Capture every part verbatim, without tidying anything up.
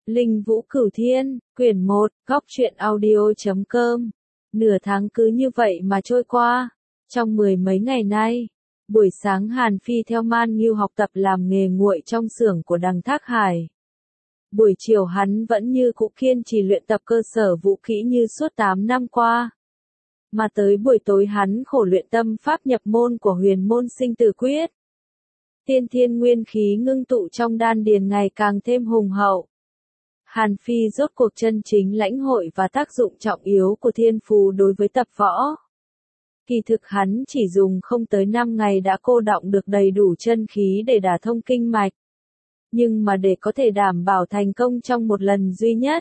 Linh Vũ Cửu Thiên, quyển một, góc truyện audio chấm com. Nửa tháng cứ như vậy mà trôi qua. Trong mười mấy ngày nay, buổi sáng Hàn Phi theo Man Nghiêu học tập làm nghề nguội trong xưởng của Đằng Thác Hải. Buổi chiều hắn vẫn như cũ kiên trì luyện tập cơ sở vũ kỹ như suốt tám năm qua. Mà tới buổi tối hắn khổ luyện tâm pháp nhập môn của huyền môn sinh tử quyết. Tiên thiên nguyên khí ngưng tụ trong đan điền ngày càng thêm hùng hậu. Hàn Phi rốt cuộc chân chính lãnh hội và tác dụng trọng yếu của thiên phú đối với tập võ. Kỳ thực hắn chỉ dùng không tới năm ngày đã cô đọng được đầy đủ chân khí để đả thông kinh mạch. Nhưng mà để có thể đảm bảo thành công trong một lần duy nhất,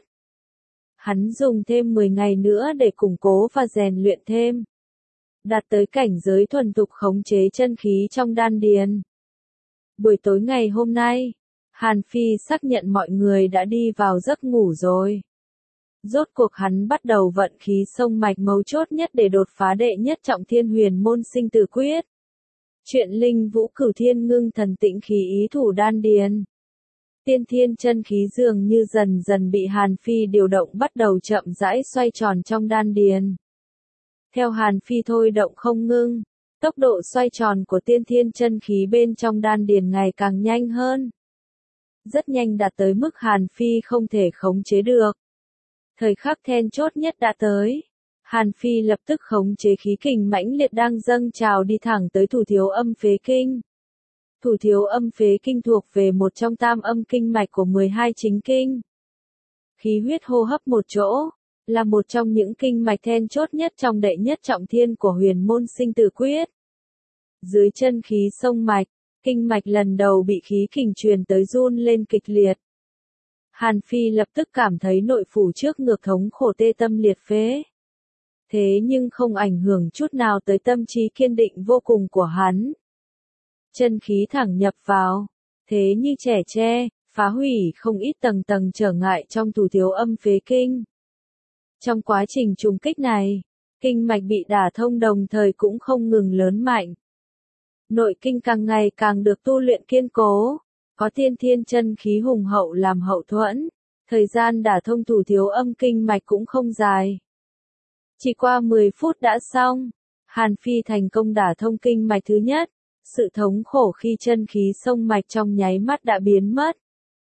hắn dùng thêm mười ngày nữa để củng cố và rèn luyện thêm. Đạt tới cảnh giới thuần thục khống chế chân khí trong đan điền. Buổi tối ngày hôm nay, Hàn Phi xác nhận mọi người đã đi vào giấc ngủ rồi. Rốt cuộc hắn bắt đầu vận khí sông mạch mấu chốt nhất để đột phá đệ nhất trọng thiên huyền môn sinh tử quyết. Chuyện Linh Vũ Cửu Thiên ngưng thần tĩnh khí ý thủ đan điền. Tiên thiên chân khí dường như dần dần bị Hàn Phi điều động bắt đầu chậm rãi xoay tròn trong đan điền. Theo Hàn Phi thôi động không ngưng, tốc độ xoay tròn của tiên thiên chân khí bên trong đan điền ngày càng nhanh hơn. Rất nhanh đạt tới mức Hàn Phi không thể khống chế được. Thời khắc then chốt nhất đã tới. Hàn Phi lập tức khống chế khí kình mãnh liệt đang dâng trào đi thẳng tới thủ thiếu âm phế kinh. Thủ thiếu âm phế kinh thuộc về một trong tam âm kinh mạch của mười hai chính kinh. Khí huyết hô hấp một chỗ, là một trong những kinh mạch then chốt nhất trong đệ nhất trọng thiên của huyền môn sinh tử quyết. Dưới chân khí sông mạch, kinh mạch lần đầu bị khí kình truyền tới run lên kịch liệt. Hàn Phi lập tức cảm thấy nội phủ trước ngược thống khổ tê tâm liệt phế. Thế nhưng không ảnh hưởng chút nào tới tâm trí kiên định vô cùng của hắn. Chân khí thẳng nhập vào, thế như trẻ tre, phá hủy không ít tầng tầng trở ngại trong thủ thiếu âm phế kinh. Trong quá trình trùng kích này, kinh mạch bị đả thông đồng thời cũng không ngừng lớn mạnh. Nội kinh càng ngày càng được tu luyện kiên cố, có tiên thiên chân khí hùng hậu làm hậu thuẫn, thời gian đả thông thủ thiếu âm kinh mạch cũng không dài. Chỉ qua mười phút đã xong, Hàn Phi thành công đả thông kinh mạch thứ nhất, sự thống khổ khi chân khí sông mạch trong nháy mắt đã biến mất.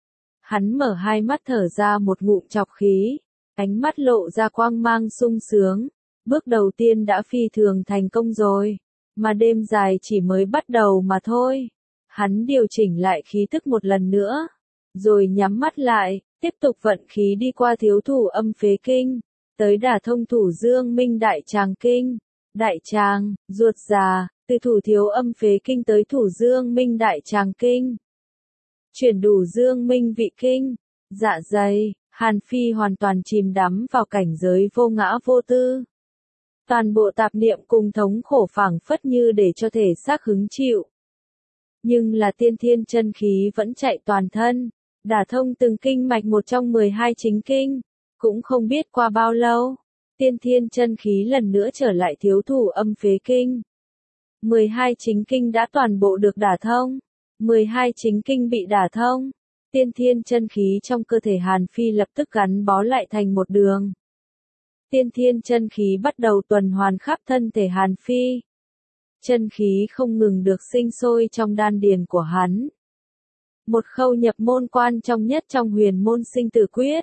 Hắn mở hai mắt thở ra một ngụm trọc khí, ánh mắt lộ ra quang mang sung sướng, bước đầu tiên đã phi thường thành công rồi. Mà đêm dài chỉ mới bắt đầu mà thôi. Hắn điều chỉnh lại khí tức một lần nữa, rồi nhắm mắt lại, tiếp tục vận khí đi qua thiếu thủ âm phế kinh, tới đả thông thủ dương minh đại tràng kinh. Đại tràng, ruột già, từ thủ thiếu âm phế kinh tới thủ dương minh đại tràng kinh. Chuyển đủ dương minh vị kinh, dạ dày, Hàn Phi hoàn toàn chìm đắm vào cảnh giới vô ngã vô tư. Toàn bộ tạp niệm cùng thống khổ phảng phất như để cho thể xác hứng chịu. Nhưng là tiên thiên chân khí vẫn chạy toàn thân, đả thông từng kinh mạch một trong mười hai chính kinh. Cũng không biết qua bao lâu, tiên thiên chân khí lần nữa trở lại thiếu thủ âm phế kinh. mười hai chính kinh đã toàn bộ được đả thông. mười hai chính kinh bị đả thông. Tiên thiên chân khí trong cơ thể Hàn Phi lập tức gắn bó lại thành một đường. Tiên thiên chân khí bắt đầu tuần hoàn khắp thân thể Hàn Phi. Chân khí không ngừng được sinh sôi trong đan điền của hắn. Một khâu nhập môn quan trọng nhất trong huyền môn sinh tử quyết.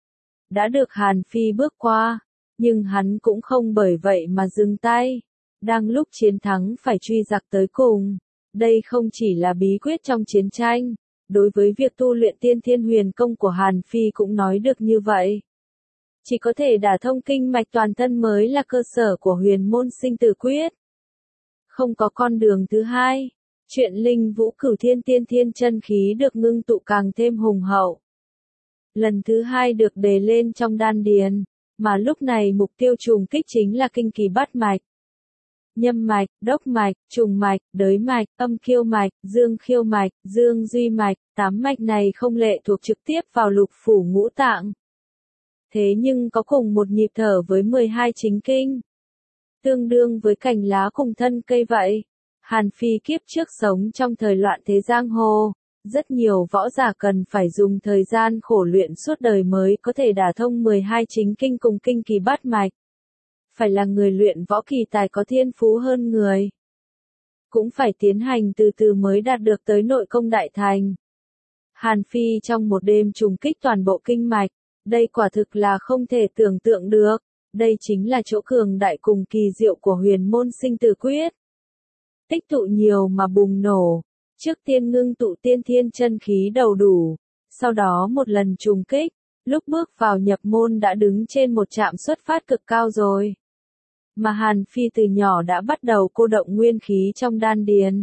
Đã được Hàn Phi bước qua, nhưng hắn cũng không bởi vậy mà dừng tay. Đang lúc chiến thắng phải truy giặc tới cùng. Đây không chỉ là bí quyết trong chiến tranh, đối với việc tu luyện tiên thiên huyền công của Hàn Phi cũng nói được như vậy. Chỉ có thể đả thông kinh mạch toàn thân mới là cơ sở của huyền môn sinh tử quyết. Không có con đường thứ hai. Chuyện Linh Vũ Cửu Thiên tiên thiên chân khí được ngưng tụ càng thêm hùng hậu. Lần thứ hai được đề lên trong đan điền, mà lúc này mục tiêu trùng kích chính là kinh kỳ bát mạch. Nhâm mạch, đốc mạch, trùng mạch, đới mạch, âm kiêu mạch, dương khiêu mạch, dương duy mạch, tám mạch này không lệ thuộc trực tiếp vào lục phủ ngũ tạng. Thế nhưng có cùng một nhịp thở với mười hai chính kinh. Tương đương với cành lá cùng thân cây vậy. Hàn Phi kiếp trước sống trong thời loạn thế giang hồ, Rất nhiều võ giả cần phải dùng thời gian khổ luyện suốt đời mới có thể đả thông mười hai chính kinh cùng kinh kỳ bát mạch. Phải là người luyện võ kỳ tài có thiên phú hơn người. Cũng phải tiến hành từ từ mới đạt được tới nội công đại thành. Hàn Phi trong một đêm trùng kích toàn bộ kinh mạch, đây quả thực là không thể tưởng tượng được, đây chính là chỗ cường đại cùng kỳ diệu của huyền môn sinh tử quyết. Tích tụ nhiều mà bùng nổ, trước tiên ngưng tụ tiên thiên chân khí đầu đủ, sau đó một lần trùng kích, lúc bước vào nhập môn đã đứng trên một trạm xuất phát cực cao rồi. Mà Hàn Phi từ nhỏ đã bắt đầu cô động nguyên khí trong đan điền.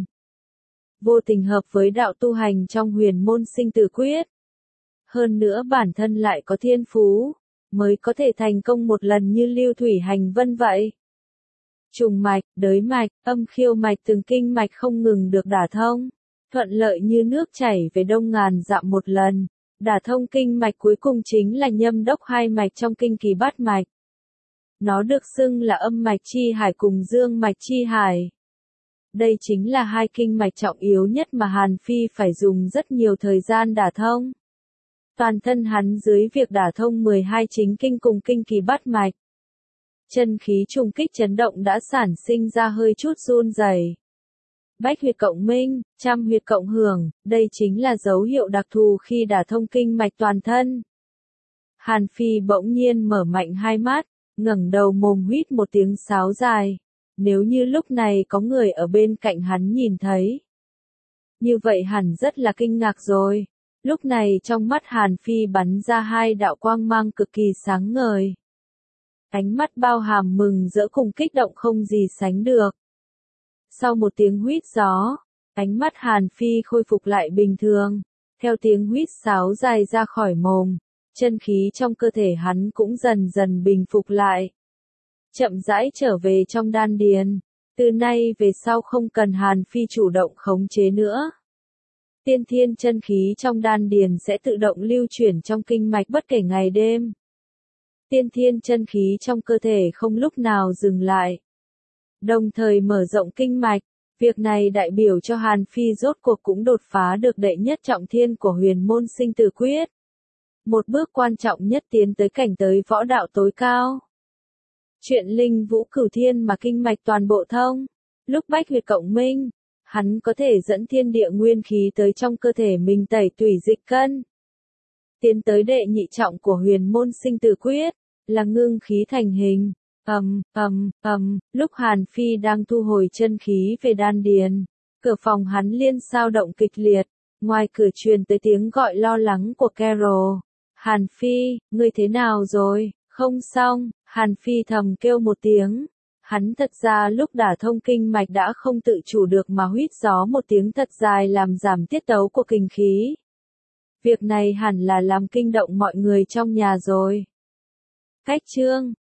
Vô tình hợp với đạo tu hành trong huyền môn sinh tử quyết. Hơn nữa bản thân lại có thiên phú, mới có thể thành công một lần như lưu thủy hành vân vậy. Trùng mạch, đới mạch, âm khiêu mạch từng kinh mạch không ngừng được đả thông, thuận lợi như nước chảy về đông ngàn dặm một lần. Đả thông kinh mạch cuối cùng chính là nhâm đốc hai mạch trong kinh kỳ bát mạch. Nó được xưng là âm mạch chi hải cùng dương mạch chi hải. Đây chính là hai kinh mạch trọng yếu nhất mà Hàn Phi phải dùng rất nhiều thời gian đả thông. Toàn thân hắn dưới việc đả thông mười hai chính kinh cùng kinh kỳ bát mạch. Chân khí trùng kích chấn động đã sản sinh ra hơi chút run rẩy. Bách huyệt cộng minh, trăm huyệt cộng hưởng, đây chính là dấu hiệu đặc thù khi đả thông kinh mạch toàn thân. Hàn Phi bỗng nhiên mở mạnh hai mắt, ngẩng đầu mồm huýt một tiếng sáo dài. Nếu như lúc này có người ở bên cạnh hắn nhìn thấy, như vậy hẳn rất là kinh ngạc rồi. Lúc này trong mắt Hàn Phi bắn ra hai đạo quang mang cực kỳ sáng ngời. Ánh mắt bao hàm mừng rỡ cùng kích động không gì sánh được. Sau một tiếng huýt gió, ánh mắt Hàn Phi khôi phục lại bình thường. Theo tiếng huýt sáo dài ra khỏi mồm, chân khí trong cơ thể hắn cũng dần dần bình phục lại. Chậm rãi trở về trong đan điền. Từ nay về sau không cần Hàn Phi chủ động khống chế nữa. Tiên thiên chân khí trong đan điền sẽ tự động lưu chuyển trong kinh mạch bất kể ngày đêm. Tiên thiên chân khí trong cơ thể không lúc nào dừng lại. Đồng thời mở rộng kinh mạch, việc này đại biểu cho Hàn Phi rốt cuộc cũng đột phá được đệ nhất trọng thiên của huyền môn sinh tử quyết. Một bước quan trọng nhất tiến tới cảnh tới võ đạo tối cao. Chuyện linh vũ cửu thiên mà kinh mạch toàn bộ thông, lúc bách huyệt cộng minh, hắn có thể dẫn thiên địa nguyên khí tới trong cơ thể mình tẩy tủy dịch cân. Tiến tới đệ nhị trọng của huyền môn sinh tử quyết, là ngưng khí thành hình. Ầm, ầm, ầm, lúc Hàn Phi đang thu hồi chân khí về đan điền, cửa phòng hắn liên sao động kịch liệt, ngoài cửa truyền tới tiếng gọi lo lắng của Carol. Hàn Phi, ngươi thế nào rồi? Không xong, Hàn Phi thầm kêu một tiếng. Hắn thật ra lúc đả thông kinh mạch đã không tự chủ được mà huýt gió một tiếng thật dài làm giảm tiết tấu của kinh khí. Việc này hẳn là làm kinh động mọi người trong nhà rồi. Cách chương